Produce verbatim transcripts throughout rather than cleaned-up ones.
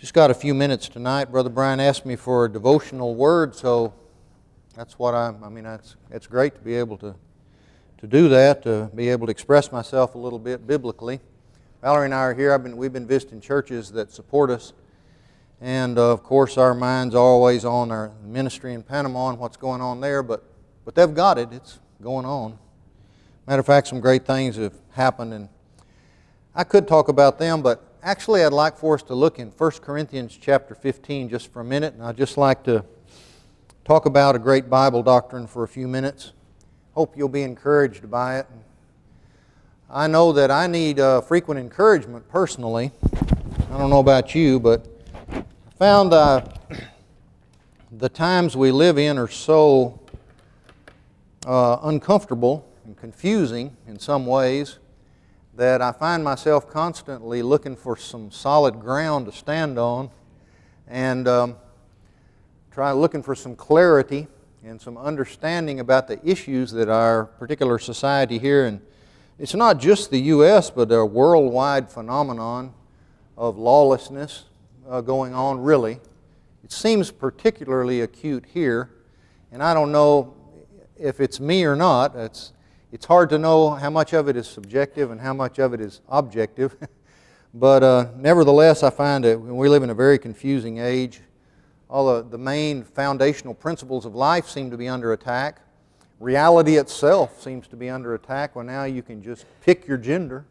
Just got a few minutes tonight. Brother Brian asked me for a devotional word, so that's what I'm, I mean, that's, it's great to be able to, to do that, to be able to express myself a little bit biblically. Valerie and I are here. I've been, we've been visiting churches that support us, and uh, of course our minds are always on our ministry in Panama and what's going on there, but, but they've got it. It's going on. Matter of fact, some great things have happened, and I could talk about them, but actually I'd like for us to look in First Corinthians chapter fifteen just for a minute, and I'd just like to talk about a great Bible doctrine for a few minutes. Hope you'll be encouraged by it. I know that I need uh, frequent encouragement personally. I don't know about you, but I found uh, the times we live in are so uh, uncomfortable and confusing in some ways that I find myself constantly looking for some solid ground to stand on and um, try looking for some clarity and some understanding about the issues that our particular society here, and it's not just the U S, but a worldwide phenomenon of lawlessness uh, going on, really. It seems particularly acute here, and I don't know if it's me or not. It's It's hard to know how much of it is subjective and how much of it is objective. But uh, nevertheless, I find that we live in a very confusing age. All the, the main foundational principles of life seem to be under attack. Reality itself seems to be under attack. Well, now you can just pick your gender.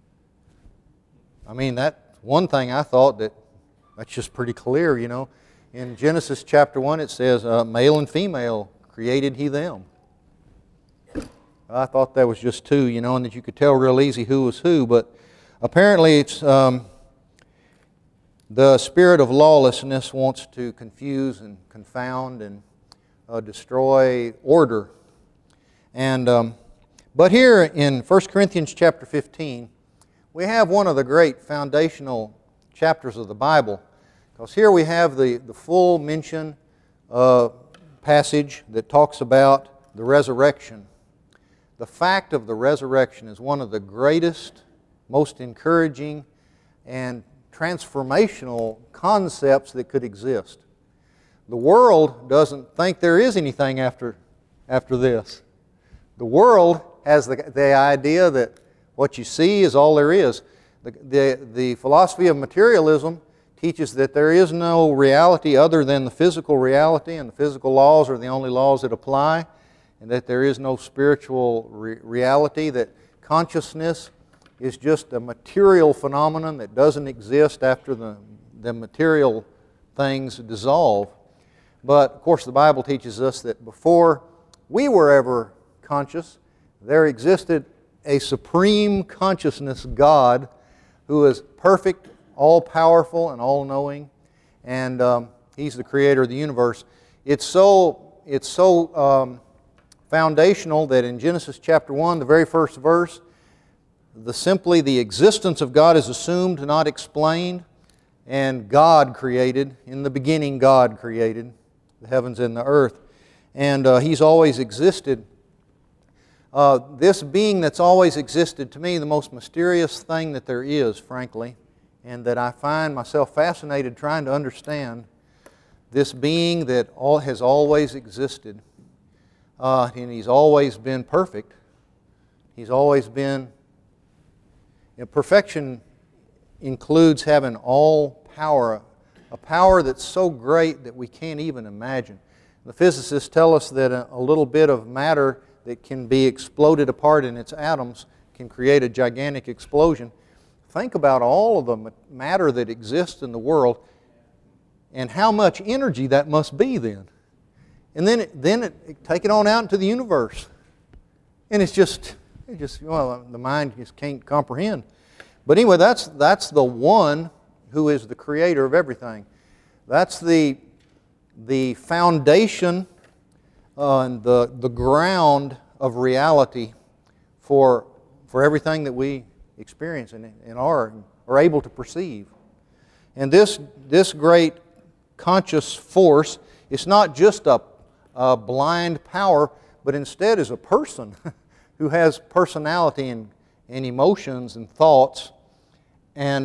I mean, that's one thing I thought that that's just pretty clear, you know. In Genesis chapter one, it says, uh, male and female created He them. I thought that was just two, you know, and that you could tell real easy who was who, but apparently it's um, the spirit of lawlessness wants to confuse and confound and uh, destroy order. And um, but here in First Corinthians chapter fifteen, we have one of the great foundational chapters of the Bible, because here we have the, the full mention uh, passage that talks about the resurrection. The fact of the resurrection is one of the greatest, most encouraging, and transformational concepts that could exist. The world doesn't think there is anything after, after this. The world has the, the idea that what you see is all there is. The, the, the philosophy of materialism teaches that there is no reality other than the physical reality, and the physical laws are the only laws that apply, and that there is no spiritual re- reality, that consciousness is just a material phenomenon that doesn't exist after the, the material things dissolve. But, of course, the Bible teaches us that before we were ever conscious, there existed a supreme consciousness God who is perfect, all-powerful, and all-knowing, and um, He's the creator of the universe. It's so, it's so um, foundational that in Genesis chapter one, the very first verse, the simply the existence of God is assumed, not explained, and God created. In the beginning, God created the heavens and the earth, and uh, He's always existed. Uh, this being that's always existed, to me, the most mysterious thing that there is, frankly, and that I find myself fascinated trying to understand, this being that all, has always existed. Uh, and He's always been perfect. He's always been... You know, perfection includes having all power, a power that's so great that we can't even imagine. The physicists tell us that a, a little bit of matter that can be exploded apart in its atoms can create a gigantic explosion. Think about all of the matter that exists in the world and how much energy that must be then. And then, it, then it, it, take it on out into the universe. And it's just, it just well, the mind just can't comprehend. But anyway, that's, that's the one who is the creator of everything. That's the, the foundation uh, and the, the ground of reality for, for everything that we experience and, and are, are able to perceive. And this, this great conscious force, it's not just a Uh, blind power, but instead is a person who has personality and, and emotions and thoughts. And uh,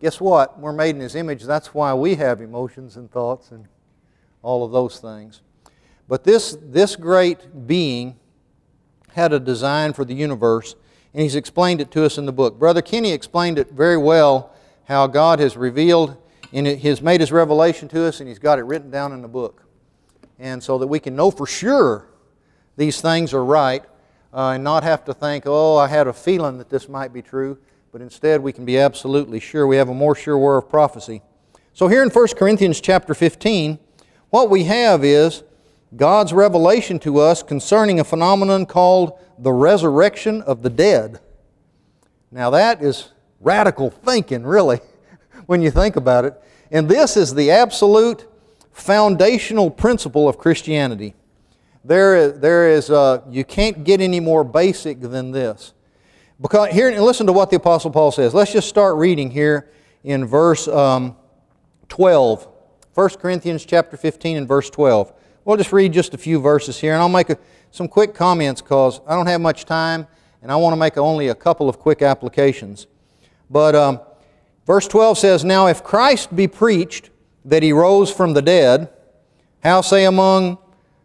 guess what? We're made in His image. That's why we have emotions and thoughts and all of those things. But this, this great being had a design for the universe, and He's explained it to us in the book. Brother Kenny explained it very well, how God has revealed, and He has made His revelation to us, and He's got it written down in the book. And so that we can know for sure these things are right, uh, and not have to think, oh, I had a feeling that this might be true, but instead we can be absolutely sure. We have a more sure word of prophecy. So here in First Corinthians chapter fifteen, what we have is God's revelation to us concerning a phenomenon called the resurrection of the dead. Now that is radical thinking, really, when you think about it. And this is the absolute foundational principle of Christianity. There is, there is uh, you can't get any more basic than this. Because here, and listen to what the Apostle Paul says. Let's just start reading here in verse um, twelve. First Corinthians chapter fifteen and verse twelve. We'll just read just a few verses here, and I'll make a, some quick comments because I don't have much time, and I want to make only a couple of quick applications. But um, verse twelve says, "Now if Christ be preached that He rose from the dead, how say among,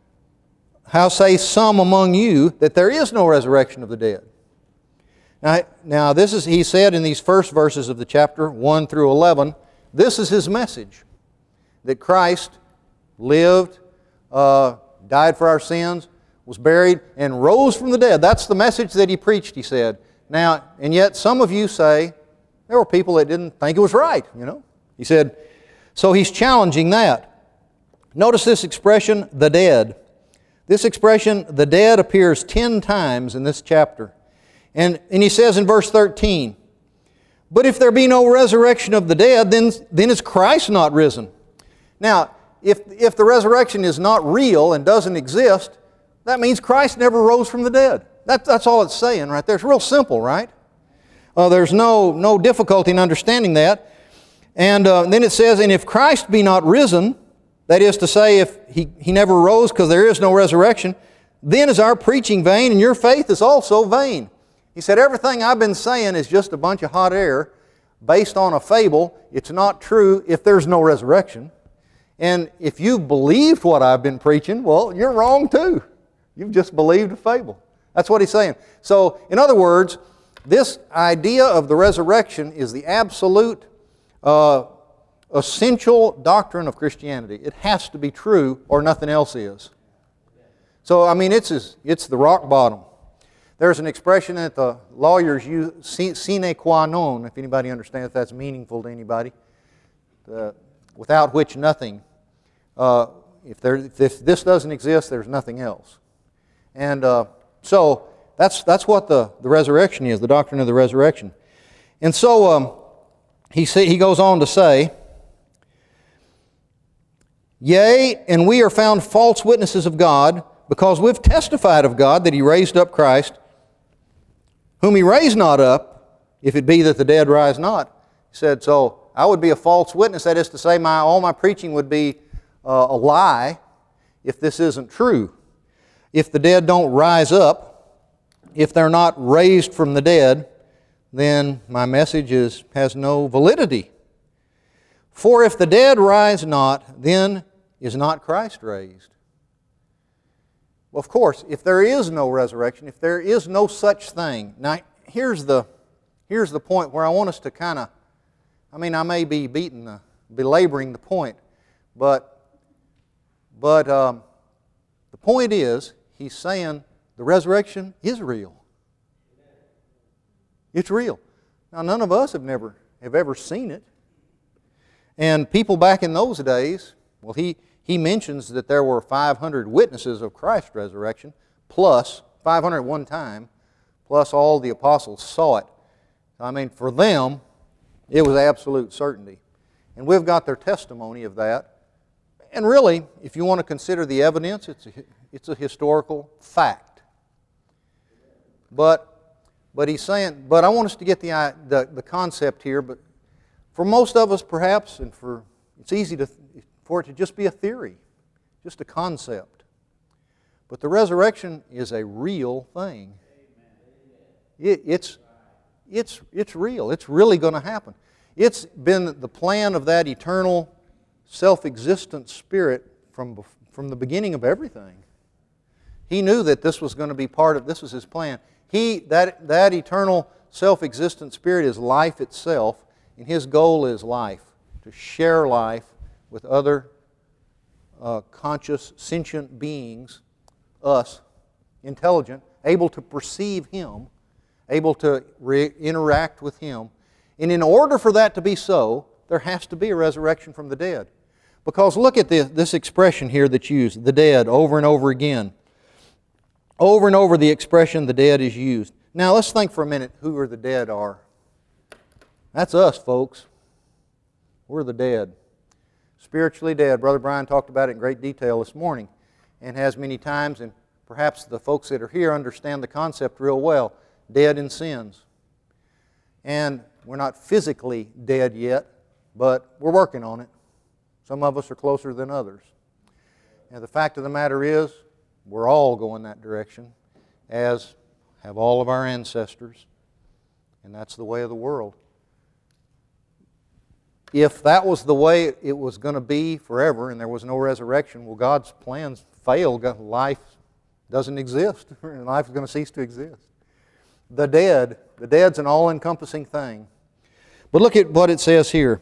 how say some among you that there is no resurrection of the dead?" Now, now this is, he said in these first verses of the chapter, one through eleven, this is his message, that Christ lived, uh, died for our sins, was buried, and rose from the dead. That's the message that he preached, he said. Now, and yet some of you say, there were people that didn't think it was right, you know. He said, so he's challenging that. Notice this expression, the dead. This expression, the dead, appears ten times in this chapter. And, and he says in verse thirteen, "But if there be no resurrection of the dead, then, then is Christ not risen?" Now, if, if the resurrection is not real and doesn't exist, that means Christ never rose from the dead. That, that's all it's saying right there. It's real simple, right? Uh, there's no, no difficulty in understanding that. And uh, then it says, "And if Christ be not risen," that is to say, if He, he never rose because there is no resurrection, "then is our preaching vain, and your faith is also vain." He said, everything I've been saying is just a bunch of hot air based on a fable. It's not true if there's no resurrection. And if you've believed what I've been preaching, well, you're wrong too. You've just believed a fable. That's what he's saying. So, in other words, this idea of the resurrection is the absolute uh, essential doctrine of Christianity. It has to be true or nothing else is. So, I mean, it's, it's the rock bottom. There's an expression that the lawyers use, sine qua non, if anybody understands if that's meaningful to anybody, uh, without which nothing. Uh, if, there, if this doesn't exist, there's nothing else. And uh, so that's, that's what the, the resurrection is, the doctrine of the resurrection. And so um, he, say, he goes on to say, "Yea, and we are found false witnesses of God, because we've testified of God that He raised up Christ, whom He raised not up, if it be that the dead rise not." He said, so I would be a false witness. That is to say, my, all my preaching would be uh, a lie if this isn't true. If the dead don't rise up, if they're not raised from the dead, then my message is, has no validity. "For if the dead rise not, then is not Christ raised." Well, of course, if there is no resurrection, if there is no such thing. Now, here's the, here's the point where I want us to kind of, I mean, I may be beating the, belaboring the point, but, but um, the point is, he's saying the resurrection is real. It's real. Now, none of us have never, have ever seen it. And people back in those days, well, he... He mentions that there were five hundred witnesses of Christ's resurrection, plus five hundred at one time, plus all the apostles saw it. I mean, for them, it was absolute certainty. And we've got their testimony of that. And really, if you want to consider the evidence, it's a, it's a historical fact. But, but he's saying, but I want us to get the, the, the concept here, but for most of us perhaps, and for it's easy to for it to just be a theory, just a concept. But the resurrection is a real thing. It, it's, it's, it's real. It's really going to happen. It's been the plan of that eternal, self-existent Spirit from, from the beginning of everything. He knew that this was going to be part of, this was His plan. He, that, that eternal, self-existent Spirit is life itself, and His goal is life, to share life with other uh, conscious, sentient beings, us, intelligent, able to perceive Him, able to re- interact with Him. And in order for that to be so, there has to be a resurrection from the dead. Because look at this, this expression here that's used, the dead, over and over again. Over and over the expression the dead is used. Now let's think for a minute who are the dead are. That's us, folks. We're the dead. Spiritually dead. Brother Brian talked about it in great detail this morning and has many times, and perhaps the folks that are here understand the concept real well. Dead in sins. And we're not physically dead yet, but we're working on it. Some of us are closer than others. And the fact of the matter is, we're all going that direction, as have all of our ancestors. And that's the way of the world. If that was the way it was going to be forever and there was no resurrection, well, God's plans failed. Life doesn't exist. Life is going to cease to exist. The dead, the dead's an all-encompassing thing. But look at what it says here.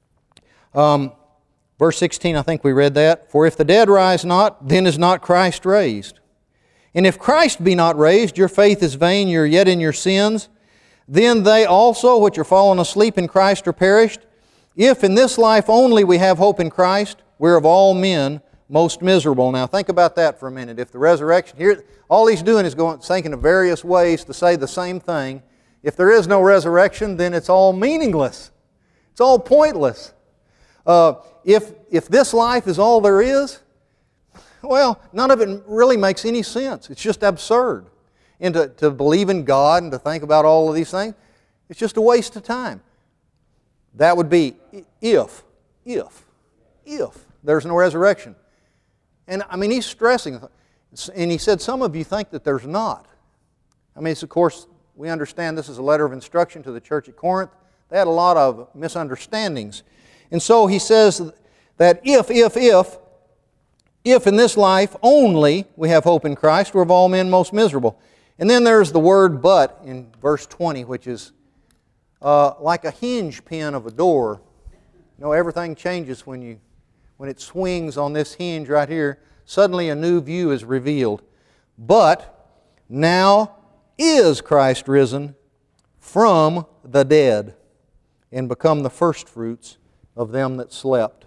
Um, verse sixteen, I think we read that. For if the dead rise not, then is not Christ raised. And if Christ be not raised, your faith is vain, you are yet in your sins. Then they also which are fallen asleep in Christ are perished. If in this life only we have hope in Christ, we're of all men most miserable. Now think about that for a minute. If the resurrection, here, all he's doing is going thinking of various ways to say the same thing. If there is no resurrection, then it's all meaningless. It's all pointless. Uh, if, if this life is all there is, well, none of it really makes any sense. It's just absurd. And to, to believe in God and to think about all of these things, it's just a waste of time. That would be if, if, if there's no resurrection. And I mean, he's stressing, and he said, some of you think that there's not. I mean, it's, of course, we understand this is a letter of instruction to the church at Corinth. They had a lot of misunderstandings. And so he says that if, if, if, if in this life only we have hope in Christ, we're of all men most miserable. And then there's the word but in verse twenty, which is uh, like a hinge pin of a door. You know, everything changes when you when it swings on this hinge right here. Suddenly a new view is revealed. But now is Christ risen from the dead and become the firstfruits of them that slept.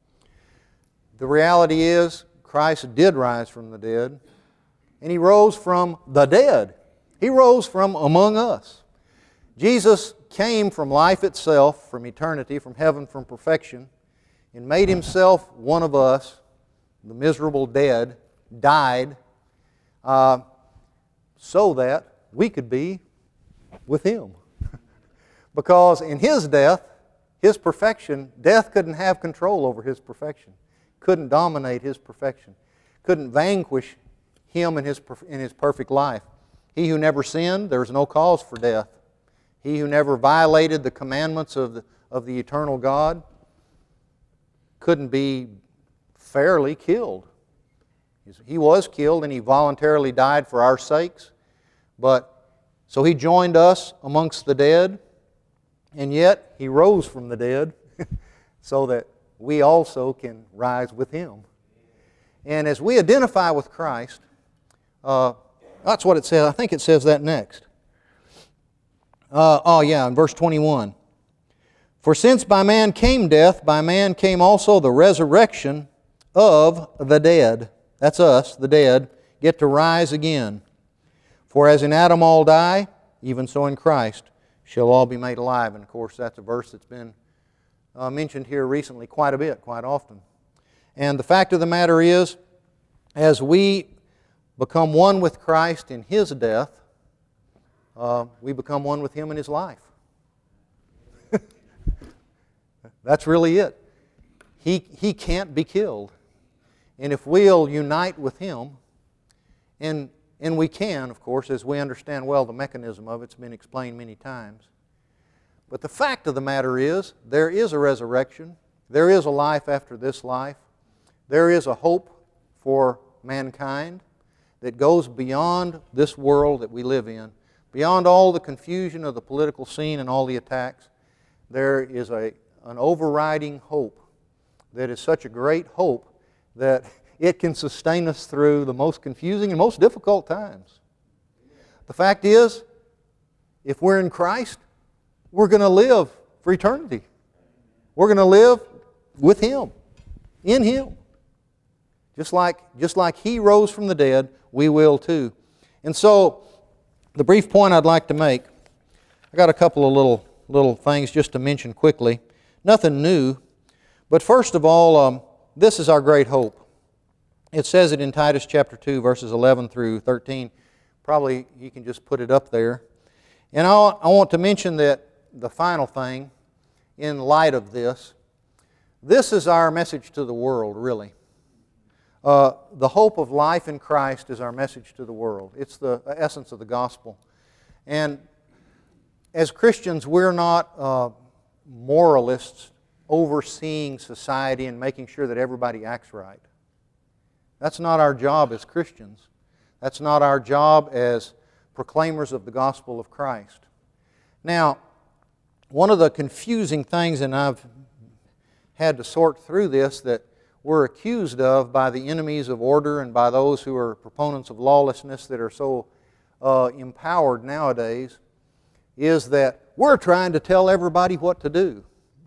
The reality is, Christ did rise from the dead, and He rose from the dead. He rose from among us. Jesus came from life itself, from eternity, from heaven, from perfection, and made Himself one of us, the miserable dead, died, uh, so that we could be with Him. Because in His death, His perfection, death couldn't have control over His perfection, couldn't dominate His perfection, couldn't vanquish Him in His, in His perfect life. He who never sinned, there was no cause for death. He who never violated the commandments of the, of the eternal God couldn't be fairly killed. He was killed and He voluntarily died for our sakes. But so He joined us amongst the dead, and yet He rose from the dead so that we also can rise with Him. And as we identify with Christ, uh, that's what it says. I think it says that next. Uh, oh yeah, in verse twenty-one. For since by man came death, by man came also the resurrection of the dead. That's us, the dead, get to rise again. For as in Adam all die, even so in Christ shall all be made alive. And of course, that's a verse that's been uh, mentioned here recently quite a bit, quite often. And the fact of the matter is, as we become one with Christ in His death, uh, we become one with Him in His life. That's really it. He, he can't be killed. And if we'll unite with Him, and, and we can, of course, as we understand well the mechanism of it, it's been explained many times. But the fact of the matter is, there is a resurrection. There is a life after this life. There is a hope for mankind that goes beyond this world that we live in, beyond all the confusion of the political scene and all the attacks. There is a, an overriding hope that is such a great hope that it can sustain us through the most confusing and most difficult times. The fact is, if we're in Christ, we're going to live for eternity. We're going to live with Him, in Him. Just like, just like He rose from the dead, we will too. And so, the brief point I'd like to make, I got a couple of little, little things just to mention quickly. Nothing new, but first of all, um, this is our great hope. It says it in Titus chapter two, verses eleven through thirteen. Probably you can just put it up there. And I, I want to mention that the final thing, in light of this, this is our message to the world, really. Uh, the hope of life in Christ is our message to the world. It's the essence of the gospel. And as Christians, we're not uh, moralists overseeing society and making sure that everybody acts right. That's not our job as Christians. That's not our job as proclaimers of the gospel of Christ. Now, one of the confusing things, and I've had to sort through this, that we're accused of by the enemies of order and by those who are proponents of lawlessness that are so uh, empowered nowadays, is that we're trying to tell everybody what to do.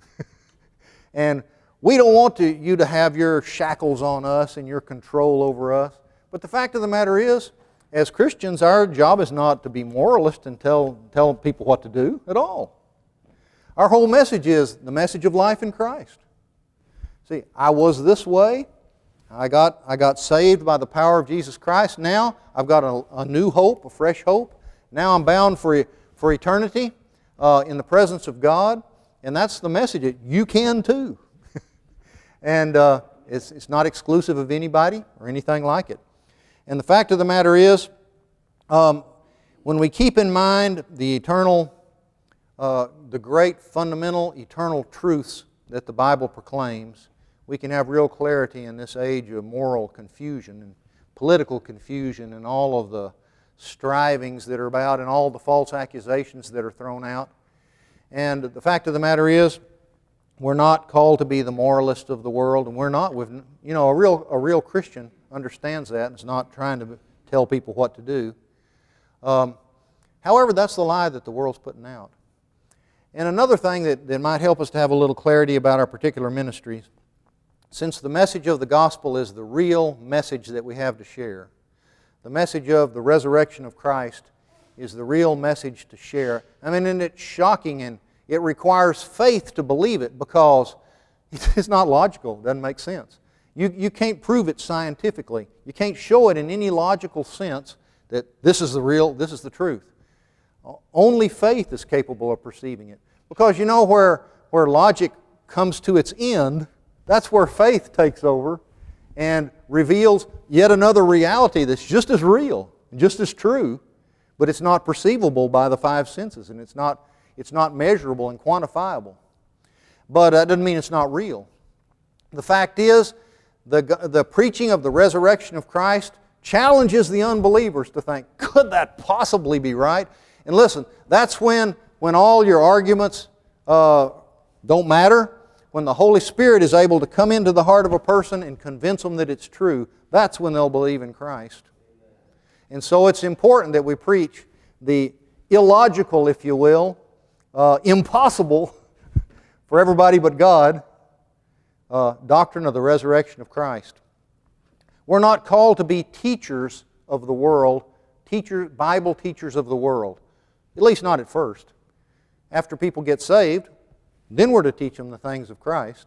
And we don't want to, you to have your shackles on us and your control over us. But the fact of the matter is, as Christians, our job is not to be moralists and tell, tell people what to do at all. Our whole message is the message of life in Christ. See, I was this way. I got, I got saved by the power of Jesus Christ. Now I've got a, a new hope, a fresh hope. Now I'm bound for, for eternity uh, in the presence of God. And that's the message. You can too. And uh, it's, it's not exclusive of anybody or anything like it. And the fact of the matter is, um, when we keep in mind the eternal, uh, the great fundamental eternal truths that the Bible proclaims, we can have real clarity in this age of moral confusion and political confusion and all of the strivings that are about and all the false accusations that are thrown out. And the fact of the matter is, we're not called to be the moralist of the world, and we're not. With, you know, a real a real Christian understands that and is not trying to tell people what to do. Um, however, that's the lie that the world's putting out. And another thing that, that might help us to have a little clarity about our particular ministries, since the message of the gospel is the real message that we have to share, the message of the resurrection of Christ is the real message to share. I mean, and it's shocking, and it requires faith to believe it because it's not logical. It doesn't make sense. You, you can't prove it scientifically. You can't show it in any logical sense that this is the real, this is the truth. Only faith is capable of perceiving it. Because you know where, where logic comes to its end, that's where faith takes over and reveals yet another reality that's just as real, just as true, but it's not perceivable by the five senses, and it's not, it's not measurable and quantifiable. But that doesn't mean it's not real. The fact is, the, the preaching of the resurrection of Christ challenges the unbelievers to think, could that possibly be right? And listen, that's when, when all your arguments uh, don't matter. When the Holy Spirit is able to come into the heart of a person and convince them that it's true, that's when they'll believe in Christ. And so it's important that we preach the illogical, if you will, uh, impossible for everybody but God, uh, doctrine of the resurrection of Christ. We're not called to be teachers of the world, teacher, Bible teachers of the world, at least not at first. After people get saved, then we're to teach them the things of Christ.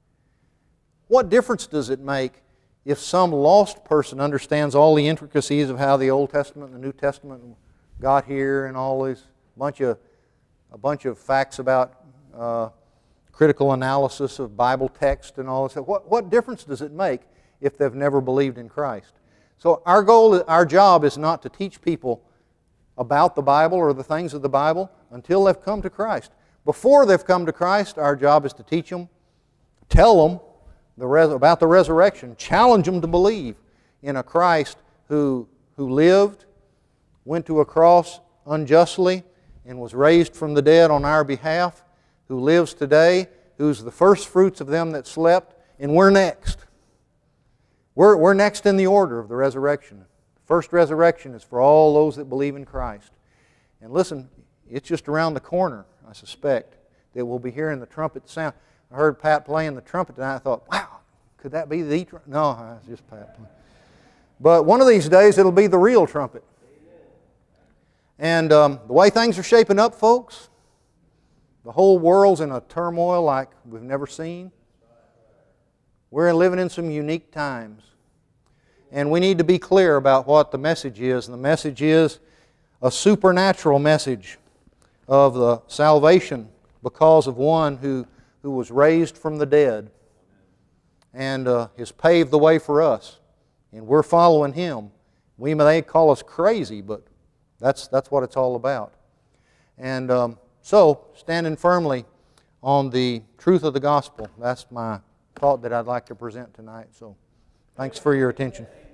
What difference does it make if some lost person understands all the intricacies of how the Old Testament and the New Testament got here and all these bunch of a bunch of facts about uh, critical analysis of Bible text and all this? What what difference does it make if they've never believed in Christ? So our goal, our job is not to teach people about the Bible or the things of the Bible until they've come to Christ. before they've come to Christ, our job is to teach them, tell them the res- about the resurrection, challenge them to believe in a Christ who, who lived, went to a cross unjustly, and was raised from the dead on our behalf, who lives today, who's the first fruits of them that slept, and we're next. We're, we're next in the order of the resurrection. The first resurrection is for all those that believe in Christ. And listen, it's just around the corner, I suspect, that we'll be hearing the trumpet sound. I heard Pat playing the trumpet tonight. I thought, wow, could that be the trumpet? No, it's just Pat playing. But one of these days, it'll be the real trumpet. And um, the way things are shaping up, folks, the whole world's in a turmoil like we've never seen. We're living in some unique times. And we need to be clear about what the message is. And the message is a supernatural message of the salvation because of one who, who was raised from the dead and uh, has paved the way for us. And we're following Him. We may call us crazy, but that's, that's what it's all about. And um, so, standing firmly on the truth of the gospel, that's my thought that I'd like to present tonight. So, thanks for your attention.